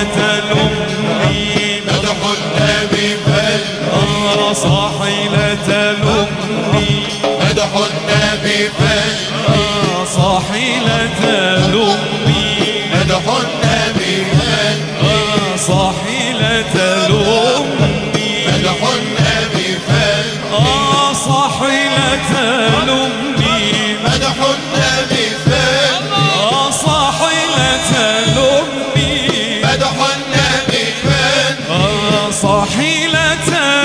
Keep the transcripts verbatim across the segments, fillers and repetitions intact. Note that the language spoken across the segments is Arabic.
تلمني مدح النبي فن آه صاحي لا تلمني مدح النبي فن آه صاحي لا تلمني مدح النبي فن آه صاحي لا تلمني مدح النبي فن آه صاحي لا تلمني مدح النبي فن آه صاحي لا تلمني مدح النبي فن آه صاحي لا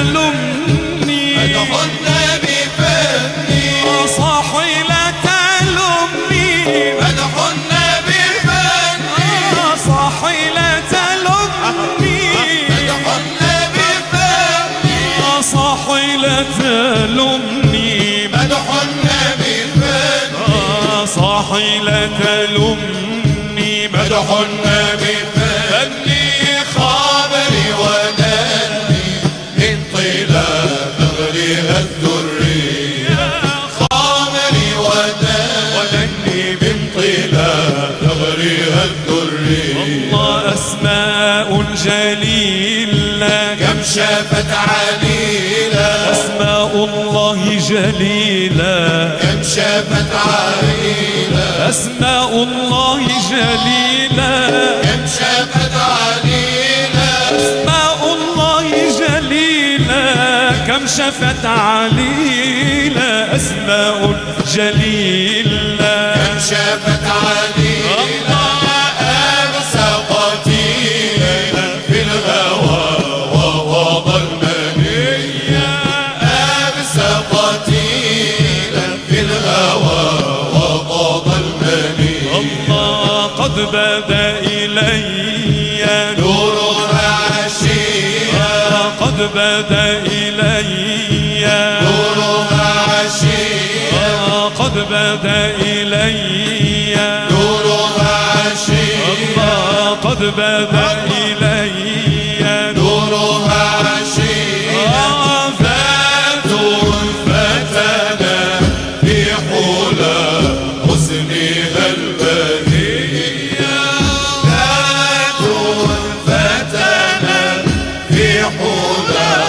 تلمني مدح النبي فن آه صاحي لا تلمني مدح النبي فن آه صاحي لا تلمني مدح النبي فن آه صاحي لا تلمني مدح النبي فن آه صاحي لا تلمني مدح النبي فني خابري ونني من طلا ثغرها الدرية خابري ونني من طلا ثغرها الدرية الله أسماء جليلة كم شافت عليلا أسماء الله جليلة كم شافت عليلا أسماء الله جليلة كم شافت عليلا أسماء الله جليلة كم شفت عليلة أسماء جليلة كم شافت عليلا أبس قتيلا في الهوى وهو ظلمنيا أبس قتيلا في الهوى وهو ظلمنيا الله قد بدا إلي نورها عشيا قد بدا إلي نورها عشيا قد بدا إلي نورها عشيا الله قد بدا إلي نورها عشيا ذات فتنا في حلى حسنها البهية ذات فتنا في حلى